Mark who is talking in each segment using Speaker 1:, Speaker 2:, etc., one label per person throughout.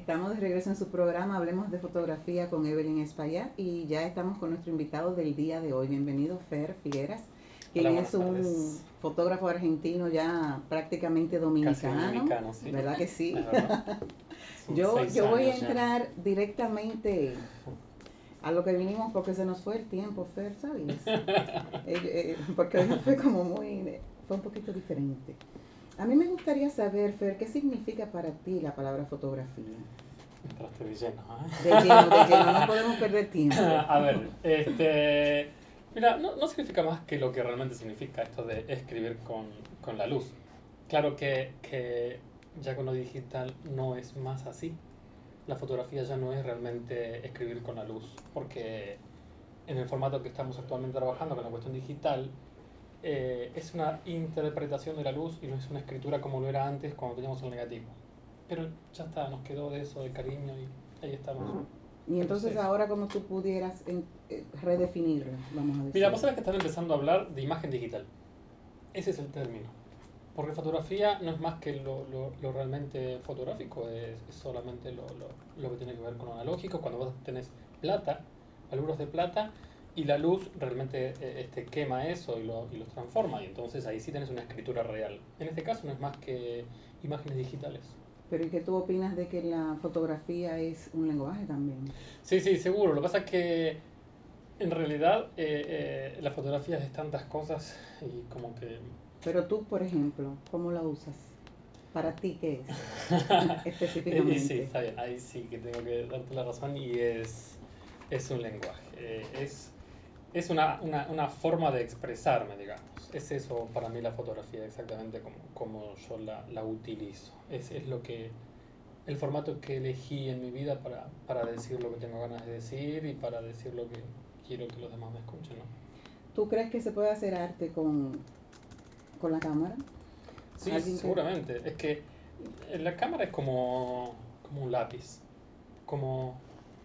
Speaker 1: Estamos de regreso en su programa Hablemos de Fotografía con Evelyn Espaillat y ya estamos con nuestro invitado del día de hoy. Bienvenido, Fer Figueras, quien
Speaker 2: Hola,
Speaker 1: es
Speaker 2: buenas
Speaker 1: un
Speaker 2: tardes.
Speaker 1: fotógrafo argentino ya prácticamente
Speaker 2: Casi
Speaker 1: dominicano,
Speaker 2: dominicano, sí.
Speaker 1: ¿verdad que sí?
Speaker 2: Es verdad. Son
Speaker 1: yo,
Speaker 2: 6
Speaker 1: yo voy a
Speaker 2: años ya.
Speaker 1: entrar directamente a lo que vinimos porque se nos fue el tiempo, Fer, ¿sabías? Porque hoy fue como fue un poquito diferente. A mí me gustaría saber, Fer, ¿qué significa para ti la palabra fotografía?
Speaker 2: Entraste de lleno,
Speaker 1: De lleno, no podemos perder tiempo.
Speaker 2: A ver, mira, no significa más que lo que realmente significa esto de escribir con la luz. Claro que ya con lo digital no es más así. La fotografía ya no es realmente escribir con la luz, porque en el formato que estamos actualmente trabajando con la cuestión digital, es una interpretación de la luz y no es una escritura como lo era antes cuando teníamos el negativo. Pero ya está, nos quedó de eso, de cariño y ahí estamos.
Speaker 1: Y
Speaker 2: Pero
Speaker 1: entonces
Speaker 2: sí.
Speaker 1: ahora como tú pudieras redefinirlo, vamos a
Speaker 2: Mira, vos
Speaker 1: decirlo.
Speaker 2: sabés que están empezando a hablar de imagen digital. Ese es el término. Porque fotografía no es más que lo realmente fotográfico, es solamente lo que tiene que ver con lo analógico. Cuando vos tenés plata, algunos de plata, y la luz realmente quema eso y los transforma. Y entonces ahí sí tenés una escritura real. En este caso no es más que imágenes digitales.
Speaker 1: Pero ¿y qué tú opinas de que la fotografía es un lenguaje también?
Speaker 2: Sí, sí, seguro. Lo que pasa es que en realidad la fotografía es tantas cosas y como que
Speaker 1: Pero tú, por ejemplo, ¿cómo la usas? ¿Para ti qué es
Speaker 2: y sí,
Speaker 1: específicamente?
Speaker 2: está bien, ahí sí que tengo que darte la razón y es un lenguaje, es una forma de expresarme, digamos. Es eso para mí la fotografía, exactamente como yo la utilizo. Es lo que, el formato que elegí en mi vida para decir lo que tengo ganas de decir y para decir lo que quiero que los demás me escuchen, ¿no?
Speaker 1: ¿Tú crees que se puede hacer arte con la cámara?
Speaker 2: Sí,
Speaker 1: ¿Alguien que...
Speaker 2: seguramente. Es que la cámara es como un lápiz, como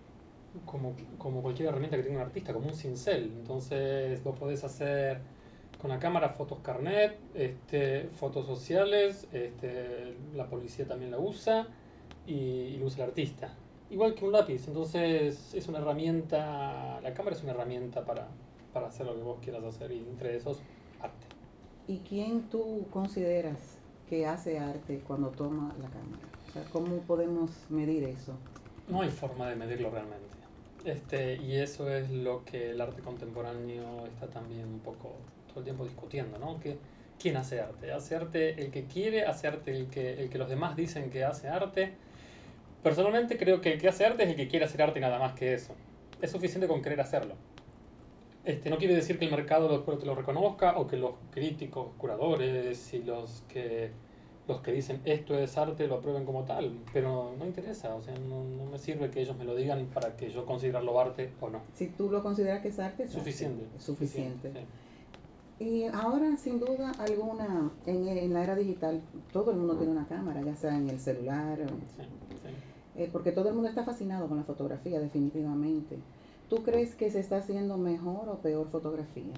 Speaker 2: como cualquier herramienta que tenga un artista, como un cincel. Entonces vos podés hacer con la cámara fotos carnet, fotos sociales, la policía también la usa y lo usa el artista. Igual que un lápiz, entonces es una herramienta, la cámara es una herramienta para hacer lo que vos quieras hacer y entre esos, arte.
Speaker 1: ¿Y quién tú consideras que hace arte cuando toma la cámara? O sea, ¿cómo podemos medir eso?
Speaker 2: No hay forma de medirlo realmente. Y eso es lo que el arte contemporáneo está también un poco todo el tiempo discutiendo, ¿no? ¿Quién hace arte? ¿Hace arte el que quiere? ¿Hace arte el que los demás dicen que hace arte? Personalmente creo que el que hace arte es el que quiere hacer arte y nada más que eso. Es suficiente con querer hacerlo. No quiere decir que el mercado lo reconozca o que los críticos, curadores y los que dicen esto es arte lo aprueben como tal, pero no interesa, o sea, no me sirve que ellos me lo digan para que yo considerarlo arte o no.
Speaker 1: Si tú lo consideras que es arte,
Speaker 2: Suficiente,
Speaker 1: es
Speaker 2: suficiente,
Speaker 1: suficiente.
Speaker 2: sí.
Speaker 1: Y ahora, sin duda alguna, en la era digital, todo el mundo tiene una cámara, ya sea en el celular,
Speaker 2: Sí, sí.
Speaker 1: porque todo el mundo está fascinado con la fotografía, definitivamente. ¿Tú crees que se está haciendo mejor o peor fotografía?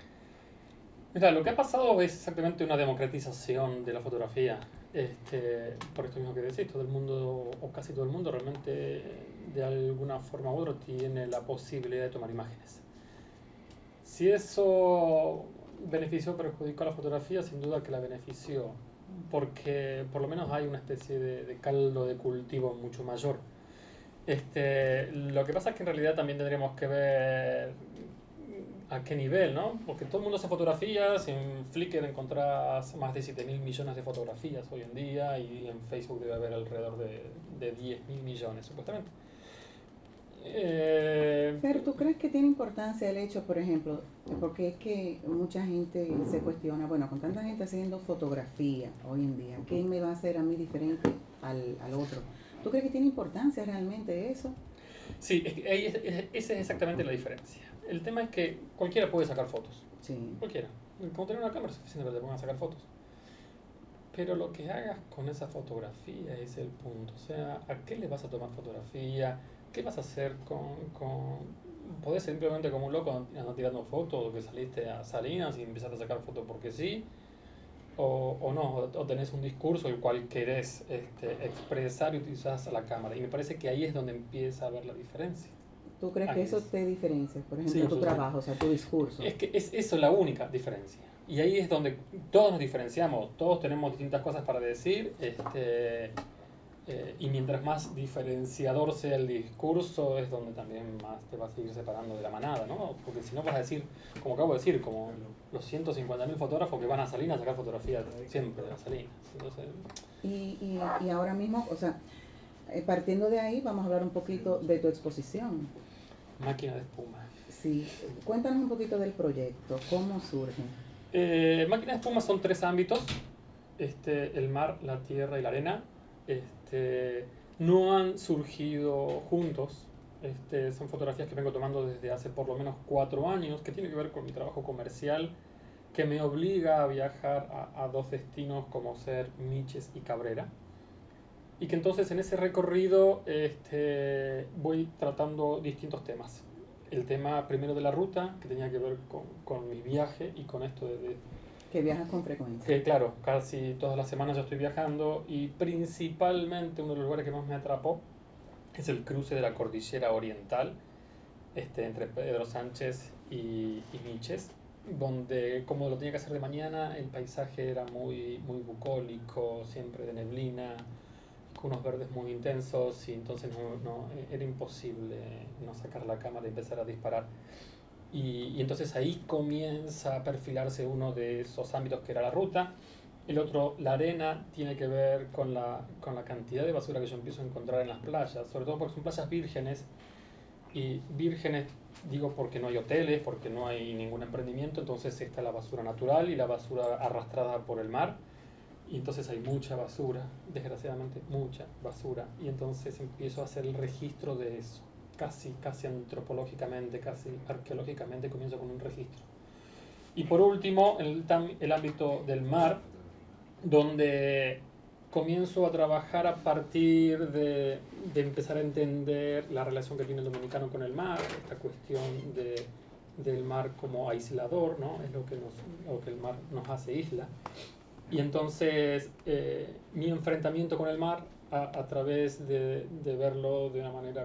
Speaker 2: Mira, lo que ha pasado es exactamente una democratización de la fotografía. Por esto mismo que decís, todo el mundo, o casi todo el mundo, realmente de alguna forma u otra tiene la posibilidad de tomar imágenes. Si eso benefició o perjudicó a la fotografía, sin duda que la benefició, porque por lo menos hay una especie de caldo de cultivo mucho mayor. Lo que pasa es que en realidad también tendríamos que ver a qué nivel, ¿no? Porque todo el mundo hace fotografías, en Flickr encontrás más de 7.000 millones de fotografías hoy en día y en Facebook debe haber alrededor de 10.000 millones, supuestamente. Eh,
Speaker 1: Pero ¿tú crees que tiene importancia el hecho, por ejemplo, porque es que mucha gente se cuestiona, bueno, con tanta gente haciendo fotografía hoy en día, ¿qué me va a hacer a mí diferente al otro? ¿Tú crees que tiene importancia realmente eso?
Speaker 2: sí, esa es exactamente la diferencia. El tema es que cualquiera puede sacar fotos,
Speaker 1: Sí.
Speaker 2: cualquiera. Como tener una cámara es suficiente para que te pongan a sacar fotos. Pero lo que hagas con esa fotografía es el punto. O sea, ¿a qué le vas a tomar fotografía? ¿Qué vas a hacer podés simplemente como un loco andar tirando fotos o que saliste a Salinas y empezaste a sacar fotos porque sí. o no, o tenés un discurso el cual querés expresar y utilizás a la cámara. Y me parece que ahí es donde empieza a haber la diferencia.
Speaker 1: ¿Tú crees que
Speaker 2: Ahí
Speaker 1: eso
Speaker 2: es.
Speaker 1: te diferencia, por
Speaker 2: Sí,
Speaker 1: ejemplo, tu
Speaker 2: absolutamente.
Speaker 1: trabajo, o sea, tu discurso?
Speaker 2: Es que es eso la única diferencia. Y ahí es donde todos nos diferenciamos, todos tenemos distintas cosas para decir, y mientras más diferenciador sea el discurso, es donde también más te vas a ir separando de la manada, ¿no? Porque si no vas a decir, como acabo de decir, como los 150.000 fotógrafos que van a Salinas a sacar fotografías siempre de las Salinas. Entonces,
Speaker 1: Y ahora mismo, o sea, partiendo de ahí, vamos a hablar un poquito de tu exposición.
Speaker 2: máquina de espuma.
Speaker 1: Sí, cuéntanos un poquito del proyecto, cómo surge.
Speaker 2: Máquina de espuma son tres ámbitos, el mar, la tierra y la arena. Este, no han surgido juntos. Son fotografías que vengo tomando desde hace por lo menos 4 años, que tiene que ver con mi trabajo comercial, que me obliga a viajar a dos destinos como ser Miches y Cabrera. Y que entonces en ese recorrido voy tratando distintos temas. El tema primero de la ruta, que tenía que ver con mi viaje y con esto de
Speaker 1: Que viajas con frecuencia.
Speaker 2: que claro, casi todas las semanas yo estoy viajando y principalmente uno de los lugares que más me atrapó es el cruce de la cordillera oriental, entre Pedro Sánchez y Miches, donde como lo tenía que hacer de mañana, el paisaje era muy, muy bucólico, siempre de neblina, con unos verdes muy intensos y entonces era imposible no sacar la cámara y empezar a disparar. Y entonces ahí comienza a perfilarse uno de esos ámbitos que era la ruta. El otro, la arena, tiene que ver con la cantidad de basura que yo empiezo a encontrar en las playas, sobre todo porque son playas vírgenes. Y vírgenes digo porque no hay hoteles, porque no hay ningún emprendimiento, entonces está la basura natural y la basura arrastrada por el mar. Y entonces hay mucha basura, desgraciadamente mucha basura. Y entonces empiezo a hacer el registro de eso, casi antropológicamente, casi arqueológicamente, comienzo con un registro. Y por último, el ámbito del mar, donde comienzo a trabajar a partir de empezar a entender la relación que tiene el dominicano con el mar, esta cuestión del mar como aislador, ¿no? Es lo que el mar nos hace isla. Y entonces mi enfrentamiento con el mar a través de verlo de una manera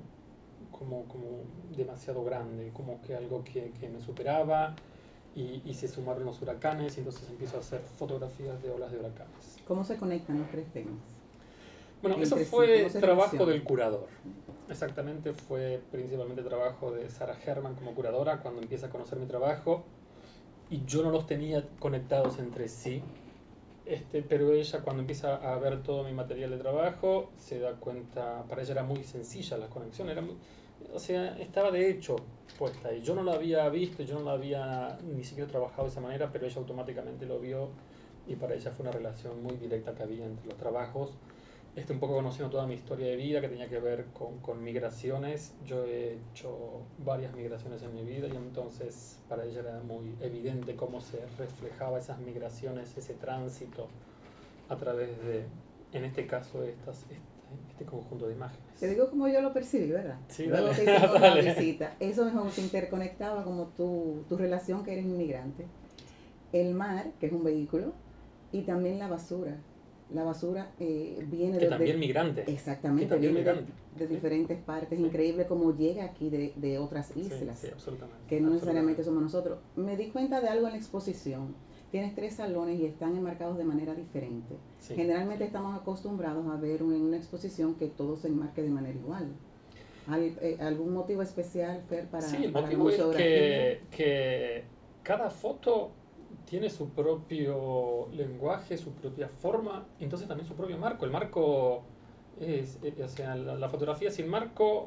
Speaker 2: como demasiado grande, como que algo que me superaba y se sumaron los huracanes y entonces empiezo a hacer fotografías de olas de huracanes.
Speaker 1: ¿Cómo se conectan los tres temas
Speaker 2: Bueno, eso
Speaker 1: entre sí? ¿Cómo
Speaker 2: fue
Speaker 1: se
Speaker 2: trabajo
Speaker 1: relacionan?
Speaker 2: del curador. Exactamente, fue principalmente trabajo de Sarah Herman como curadora cuando empieza a conocer mi trabajo y yo no los tenía conectados entre sí. Pero ella cuando empieza a ver todo mi material de trabajo se da cuenta, para ella era muy sencilla la conexión, o sea, estaba de hecho puesta ahí. Yo no la había visto, yo no la había ni siquiera trabajado de esa manera, pero ella automáticamente lo vio y para ella fue una relación muy directa que había entre los trabajos. Un poco conociendo toda mi historia de vida que tenía que ver con migraciones. Yo he hecho varias migraciones en mi vida y entonces para ella era muy evidente cómo se reflejaba esas migraciones, ese tránsito a través de, en este caso, este conjunto de imágenes.
Speaker 1: Te digo como yo lo percibí, ¿verdad?
Speaker 2: Sí,
Speaker 1: Luego
Speaker 2: dale,
Speaker 1: que hicimos la
Speaker 2: dale.
Speaker 1: visita, eso mismo se interconectaba como tu relación que eres inmigrante, el mar, que es un vehículo, y también la basura. La basura viene
Speaker 2: Que también migrante, que
Speaker 1: exactamente,
Speaker 2: también
Speaker 1: viene
Speaker 2: migrante.
Speaker 1: de
Speaker 2: Sí,
Speaker 1: diferentes partes.
Speaker 2: sí,
Speaker 1: Increíble como llega aquí de otras
Speaker 2: sí,
Speaker 1: islas,
Speaker 2: sí, absolutamente,
Speaker 1: que no necesariamente
Speaker 2: absolutamente.
Speaker 1: somos nosotros. Me di cuenta de algo en la exposición. Tienes tres salones y están enmarcados de manera diferente.
Speaker 2: Sí.
Speaker 1: Generalmente estamos acostumbrados a ver en una exposición que todo se enmarque de manera igual. ¿Algún motivo especial, Fer,
Speaker 2: Sí, el
Speaker 1: para la
Speaker 2: motivo es
Speaker 1: museografía?
Speaker 2: que cada foto tiene su propio lenguaje, su propia forma, entonces también su propio marco. El marco o sea, la fotografía sin marco,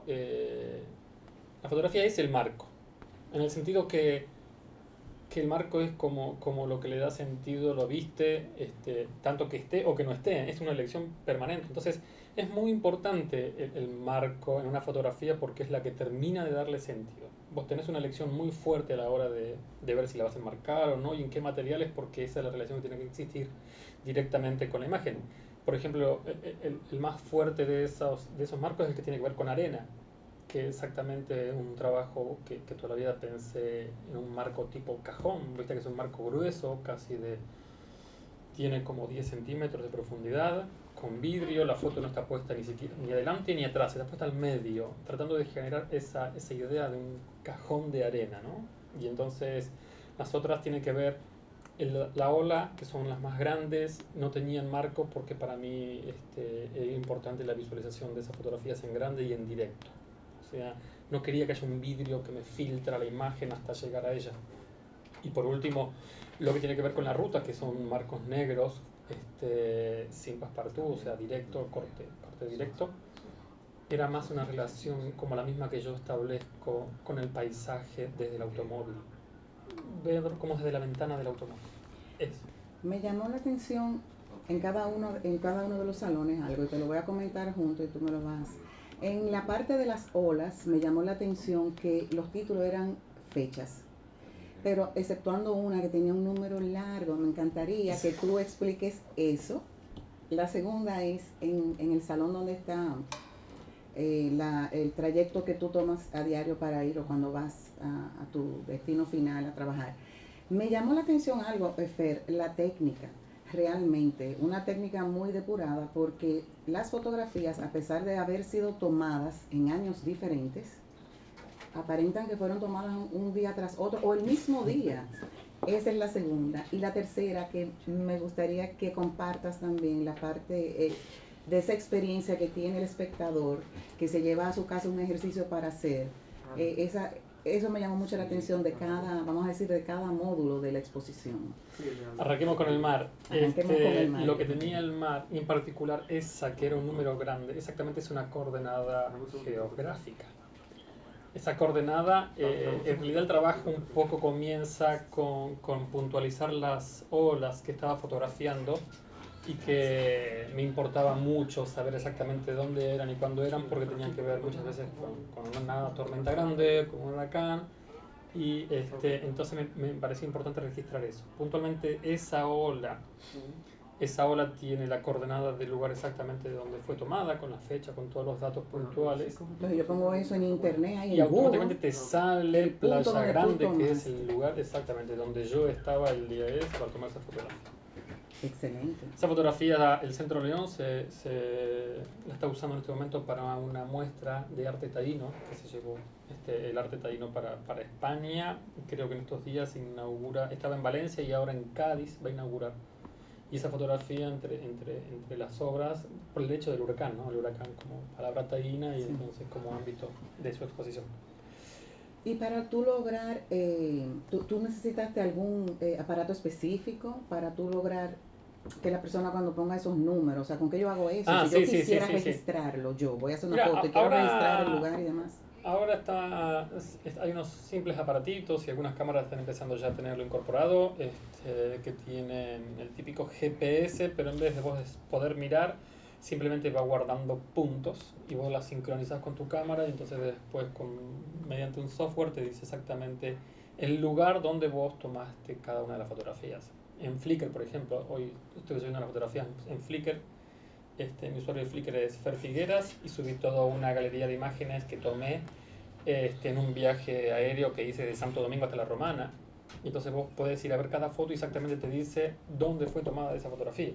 Speaker 2: la fotografía es el marco, en el sentido que el marco es como lo que le da sentido, lo viste, tanto que esté o que no esté, es una elección permanente. Entonces, es muy importante el marco en una fotografía porque es la que termina de darle sentido. Vos tenés una elección muy fuerte a la hora de ver si la vas a enmarcar o no y en qué materiales, porque esa es la relación que tiene que existir directamente con la imagen. Por ejemplo, el más fuerte de esos marcos es el que tiene que ver con arena, que exactamente un trabajo que toda la vida pensé en un marco tipo cajón, viste que es un marco grueso, casi tiene como 10 centímetros de profundidad, con vidrio, la foto no está puesta ni siquiera ni adelante ni atrás, está puesta al medio, tratando de generar esa idea de un cajón de arena, ¿no? Y entonces las otras tienen que ver la ola, que son las más grandes, no tenían marco porque para mí es importante la visualización de esas fotografías en grande y en directo. O sea, no quería que haya un vidrio que me filtra la imagen hasta llegar a ella. Y por último, lo que tiene que ver con la ruta, que son marcos negros, sin passepartout, o sea, directo, corte directo, era más una relación como la misma que yo establezco con el paisaje desde el automóvil. Ver como desde la ventana del automóvil. Eso.
Speaker 1: Me llamó la atención en cada uno de los salones algo, y te lo voy a comentar junto y tú me lo vas. En la parte de las olas me llamó la atención que los títulos eran fechas, pero exceptuando una que tenía un número largo. Me encantaría que tú expliques eso. La segunda es en el salón donde está el trayecto que tú tomas a diario para ir o cuando vas a tu destino final a trabajar. Me llamó la atención algo, Fer, la técnica. Realmente, una técnica muy depurada, porque las fotografías, a pesar de haber sido tomadas en años diferentes, aparentan que fueron tomadas un día tras otro o el mismo día. Esa es la segunda. Y la tercera, que me gustaría que compartas también la parte de esa experiencia que tiene el espectador, que se lleva a su casa un ejercicio para hacer. Eso me llamó mucho la atención de cada, vamos a decir, de cada módulo de la exposición.
Speaker 2: Arranquemos con el mar.
Speaker 1: Arranquemos con el mar.
Speaker 2: Lo que tenía el mar, y en particular esa que era un número grande, exactamente es una coordenada geográfica. Esa coordenada, en realidad el trabajo un poco comienza con puntualizar las olas que estaba fotografiando y que me importaba mucho saber exactamente dónde eran y cuándo eran, porque tenían que ver muchas veces con una tormenta grande, con un huracán, y entonces me parecía importante registrar eso. Puntualmente esa ola tiene la coordenada del lugar exactamente de donde fue tomada, con la fecha, con todos los datos puntuales.
Speaker 1: Entonces yo pongo eso en internet, ahí
Speaker 2: Y
Speaker 1: en
Speaker 2: automáticamente
Speaker 1: Google,
Speaker 2: te sale
Speaker 1: el punto
Speaker 2: Playa
Speaker 1: donde tú
Speaker 2: Grande, que es
Speaker 1: tomaste.
Speaker 2: el lugar exactamente donde yo estaba el día ese para tomar esa fotografía.
Speaker 1: Excelente.
Speaker 2: Esa fotografía, el Centro León la está usando en este momento para una muestra de arte taíno, que se llevó el arte taíno para España. Creo que en estos días estaba en Valencia y ahora en Cádiz va a inaugurar. Y esa fotografía entre las obras, por el hecho del huracán, ¿no? El huracán como palabra taína y
Speaker 1: Sí.
Speaker 2: entonces como ámbito de su exposición.
Speaker 1: Y para tú lograr, tú necesitaste algún aparato específico para tú lograr que la persona cuando ponga esos números, o sea, ¿con qué yo hago eso? Si yo
Speaker 2: Sí,
Speaker 1: quisiera
Speaker 2: sí.
Speaker 1: registrarlo, yo voy a hacer una
Speaker 2: Mira,
Speaker 1: foto y quiero registrar el lugar y demás.
Speaker 2: ahora hay unos simples aparatitos y algunas cámaras están empezando ya a tenerlo incorporado, que tienen el típico GPS, pero en vez de vos poder mirar, simplemente va guardando puntos y vos las sincronizás con tu cámara y entonces después mediante un software te dice exactamente el lugar donde vos tomaste cada una de las fotografías. En Flickr, por ejemplo, hoy estoy subiendo las fotografías en Flickr. Mi usuario de Flickr es Fer Figueras y subí toda una galería de imágenes que tomé en un viaje aéreo que hice de Santo Domingo hasta La Romana. Y entonces vos podés ir a ver cada foto y exactamente te dice dónde fue tomada esa fotografía.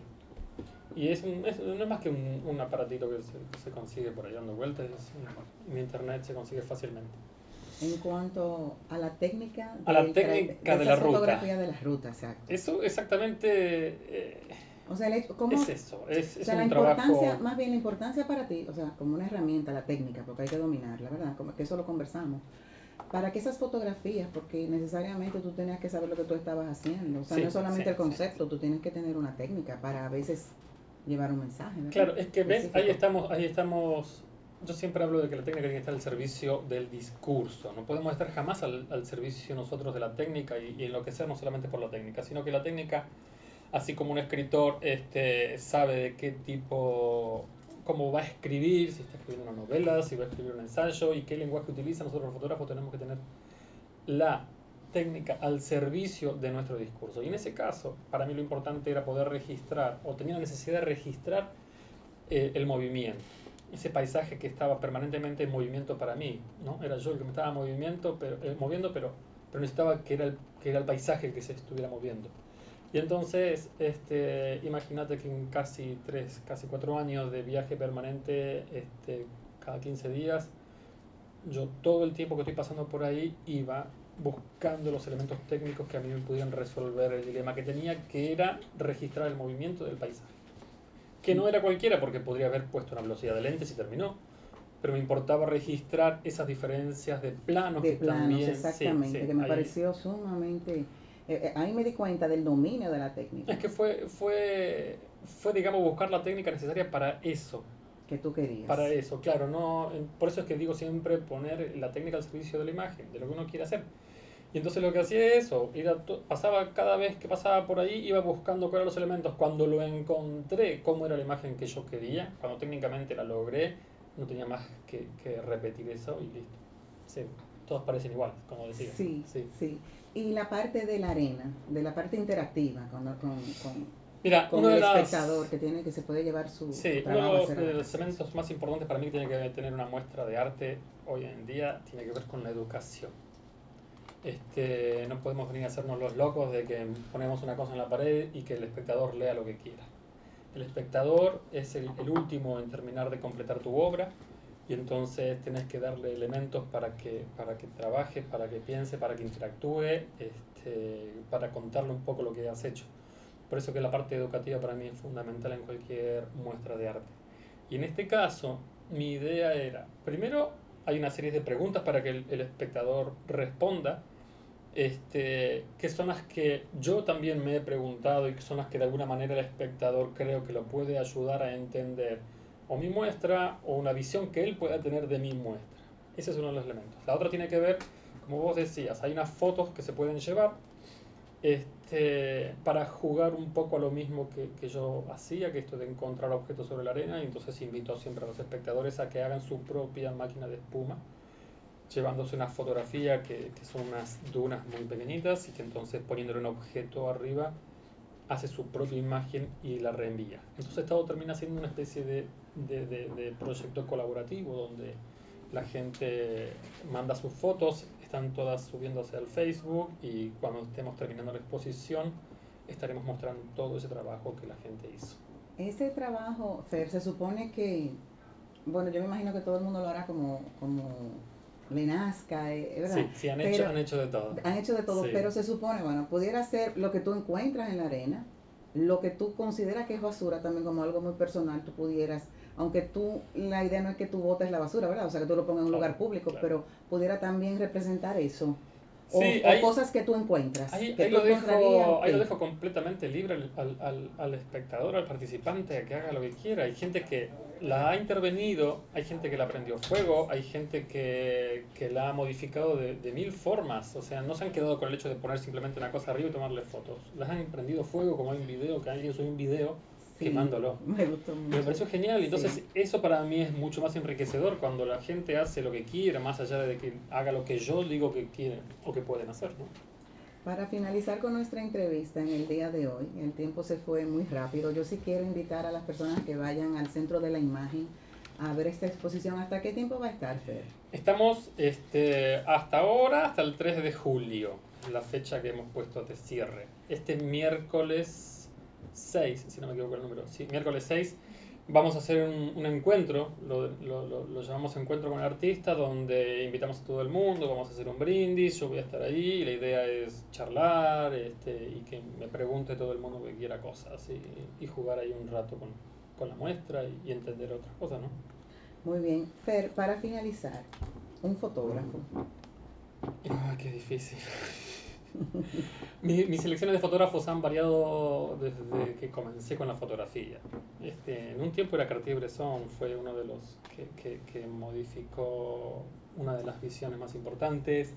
Speaker 2: Y no es más que un aparatito que se consigue por ahí dando vueltas. En internet se consigue fácilmente.
Speaker 1: En cuanto a la técnica
Speaker 2: A la
Speaker 1: de
Speaker 2: técnica de la
Speaker 1: esas
Speaker 2: ruta.
Speaker 1: fotografías de las rutas, exacto.
Speaker 2: Eso exactamente
Speaker 1: O sea, ¿cómo?
Speaker 2: es eso. Es
Speaker 1: O sea, la
Speaker 2: un
Speaker 1: importancia,
Speaker 2: trabajo.
Speaker 1: más bien la importancia para ti, o sea, como una herramienta, la técnica, porque hay que dominarla, ¿verdad? Como que eso lo conversamos. Para que esas fotografías, porque necesariamente tú tenías que saber lo que tú estabas haciendo. O sea, no es solamente el concepto, tú tienes que tener una técnica para a veces llevar un mensaje, ¿verdad?
Speaker 2: Claro, es que ves,
Speaker 1: Específico.
Speaker 2: ahí estamos. Yo siempre hablo de que la técnica tiene que estar al servicio del discurso. No podemos estar jamás al servicio nosotros de la técnica y enloquecer no solamente por la técnica, sino que la técnica, así como un escritor sabe de qué tipo, cómo va a escribir, si está escribiendo una novela, si va a escribir un ensayo y qué lenguaje utiliza, nosotros los fotógrafos tenemos que tener la técnica al servicio de nuestro discurso. Y en ese caso, para mí lo importante era poder registrar, o tenía la necesidad de registrar el movimiento, ese paisaje que estaba permanentemente en movimiento para mí, ¿no? Era yo el que me estaba moviendo, pero necesitaba que era el paisaje el que se estuviera moviendo. Y entonces, imagínate que en casi 4 años de viaje permanente, cada 15 días, yo todo el tiempo que estoy pasando por ahí iba buscando los elementos técnicos que a mí me pudieran resolver el dilema que tenía, que era registrar el movimiento del paisaje. Que no era cualquiera, porque podría haber puesto una velocidad de lentes y terminó, pero me importaba registrar esas diferencias de planos
Speaker 1: De
Speaker 2: que
Speaker 1: planos,
Speaker 2: también, sí,
Speaker 1: exactamente,
Speaker 2: sí,
Speaker 1: que me
Speaker 2: ahí.
Speaker 1: pareció sumamente... ahí me di cuenta del dominio de la técnica
Speaker 2: Es que fue, digamos, buscar la técnica necesaria
Speaker 1: que tú
Speaker 2: para
Speaker 1: querías.
Speaker 2: eso, claro, no, por eso es que digo siempre poner la técnica al servicio de la imagen, de lo que uno quiere hacer. Y entonces lo que hacía es eso, pasaba cada vez que pasaba por ahí, iba buscando cuáles eran los elementos. Cuando lo encontré, cómo era la imagen que yo quería, cuando técnicamente la logré, no tenía más que repetir eso y listo. Sí, todos parecen iguales, como decías, ¿no?
Speaker 1: Sí,
Speaker 2: Sí.
Speaker 1: sí. Y la parte de la arena, de la parte interactiva
Speaker 2: Mira,
Speaker 1: con el espectador que se puede llevar su
Speaker 2: sí, uno
Speaker 1: trabajo a hacer a
Speaker 2: de
Speaker 1: la
Speaker 2: los
Speaker 1: casa.
Speaker 2: elementos más importantes para mí que tiene que tener una muestra de arte hoy en día tiene que ver con la educación. No podemos venir a hacernos los locos de que ponemos una cosa en la pared y que el espectador lea lo que quiera. El espectador es el último en terminar de completar tu obra y entonces tenés que darle elementos para que trabaje, para que piense, para que interactúe, para contarle un poco lo que has hecho. Por eso que la parte educativa para mí es fundamental en cualquier muestra de arte. Y en este caso, mi idea era, primero, hay una serie de preguntas para que el espectador responda, que son las que yo también me he preguntado y que son las que de alguna manera el espectador creo que lo puede ayudar a entender o mi muestra o una visión que él pueda tener de mi muestra. Ese es uno de los elementos. La otra tiene que ver, como vos decías, hay unas fotos que se pueden llevar, para jugar un poco a lo mismo que yo hacía, que esto de encontrar objetos sobre la arena, y entonces invito siempre a los espectadores a que hagan su propia máquina de espuma, llevándose una fotografía que son unas dunas muy pequeñitas y que entonces poniéndole un objeto arriba hace su propia imagen y la reenvía. Entonces todo termina siendo una especie de proyecto colaborativo donde la gente manda sus fotos, están todas subiéndose al Facebook y cuando estemos terminando la exposición estaremos mostrando todo ese trabajo que la gente hizo.
Speaker 1: Ese trabajo, Fer, se supone que, bueno, yo me imagino que todo el mundo lo hará como le nazca, ¿verdad?
Speaker 2: Sí, sí, han hecho,
Speaker 1: Pero
Speaker 2: han hecho de todo.
Speaker 1: han hecho de todo,
Speaker 2: Sí,
Speaker 1: pero se supone, bueno, pudiera ser lo que tú encuentras en la arena, lo que tú consideras que es basura también como algo muy personal, tú pudieras, aunque tú, la idea no es que tú botes la basura, ¿verdad? O sea, que tú lo pongas en un
Speaker 2: claro,
Speaker 1: lugar público,
Speaker 2: claro.
Speaker 1: pero pudiera también representar eso.
Speaker 2: Sí,
Speaker 1: O cosas que tú encuentras,
Speaker 2: ahí,
Speaker 1: que tú encontrarías, ok.
Speaker 2: ahí lo dejo completamente libre al espectador, al participante, a que haga lo que quiera. Hay gente que la ha intervenido, hay gente que la prendió fuego, hay gente que la ha modificado de mil formas. O sea, no se han quedado con el hecho de poner simplemente una cosa arriba y tomarle fotos. Las han prendido fuego, como hay un video, que alguien subió un video
Speaker 1: Sí,
Speaker 2: quemándolo.
Speaker 1: me gustó
Speaker 2: Y me
Speaker 1: mucho.
Speaker 2: pareció genial.
Speaker 1: Sí.
Speaker 2: Entonces, eso para mí es mucho más enriquecedor cuando la gente hace lo que quiere, más allá de que haga lo que yo digo que quieren o que pueden hacer, ¿no?
Speaker 1: Para finalizar con nuestra entrevista en el día de hoy, el tiempo se fue muy rápido. Yo sí quiero invitar a las personas que vayan al centro de la imagen a ver esta exposición. ¿Hasta qué tiempo va a estar, Fer?
Speaker 2: Estamos hasta ahora, hasta el 3 de julio, la fecha que hemos puesto de cierre. Este miércoles 6, si no me equivoco el número, sí, miércoles 6, vamos a hacer un encuentro, lo llamamos encuentro con el artista, donde invitamos a todo el mundo, vamos a hacer un brindis, yo voy a estar ahí, y la idea es charlar, y que me pregunte todo el mundo que quiera cosas, y jugar ahí un rato con la muestra y entender otras cosas, ¿no?
Speaker 1: Muy bien. Fer, para finalizar, un fotógrafo.
Speaker 2: Ah, qué difícil. Mis selecciones de fotógrafos han variado desde que comencé con la fotografía. En un tiempo era Cartier-Bresson, fue uno de los que modificó una de las visiones más importantes.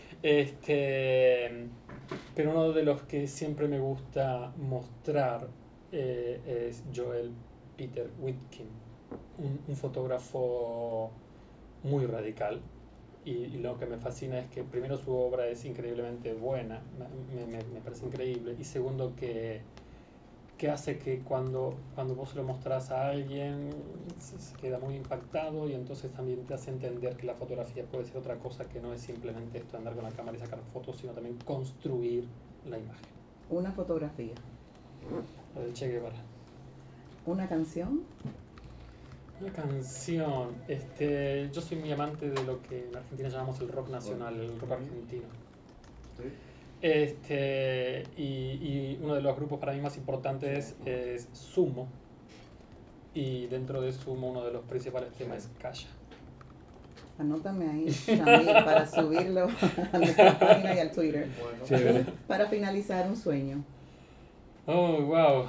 Speaker 2: Pero uno de los que siempre me gusta mostrar, es Joel Peter Witkin, un fotógrafo muy radical, y lo que me fascina es que primero su obra es increíblemente buena, me parece increíble, y segundo que hace que cuando vos se lo mostrás a alguien se queda muy impactado y entonces también te hace entender que la fotografía puede ser otra cosa que no es simplemente esto, andar con la cámara y sacar fotos, sino también construir la imagen.
Speaker 1: Una fotografía.
Speaker 2: La del Che Guevara.
Speaker 1: Una canción.
Speaker 2: Una canción. Yo soy muy amante de lo que en Argentina llamamos el rock nacional, el rock argentino. Y uno de los grupos para mí más importantes es Sumo. Y dentro de Sumo uno de los principales temas es Calla.
Speaker 1: Anótame ahí, Shamir, para subirlo a nuestra página y al Twitter.
Speaker 2: Chévere.
Speaker 1: Y para finalizar, un sueño.
Speaker 2: Oh, wow.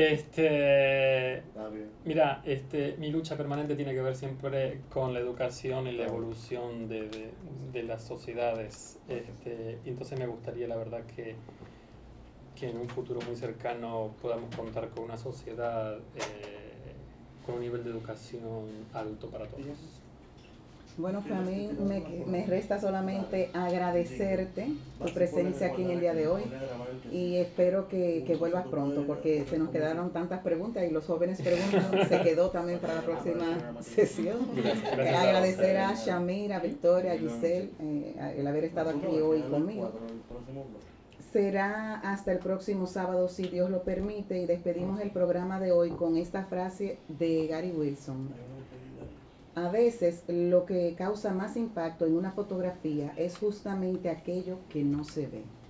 Speaker 2: Mira, mi lucha permanente tiene que ver siempre con la educación y la evolución de las sociedades. Y entonces me gustaría, la verdad, que en un futuro muy cercano podamos contar con una sociedad con un nivel de educación alto para todos.
Speaker 1: Bueno, pues a mí me resta solamente agradecerte tu presencia aquí en el día de hoy y espero que vuelvas pronto porque se nos quedaron tantas preguntas y los jóvenes preguntan, se quedó también para la próxima sesión.
Speaker 2: Gracias
Speaker 1: Agradecer a Shamir, a Victoria, a Giselle el haber estado aquí hoy conmigo. Será hasta el próximo sábado si Dios lo permite y despedimos el programa de hoy con esta frase de Gary Wilson. A veces lo que causa más impacto en una fotografía es justamente aquello que no se ve.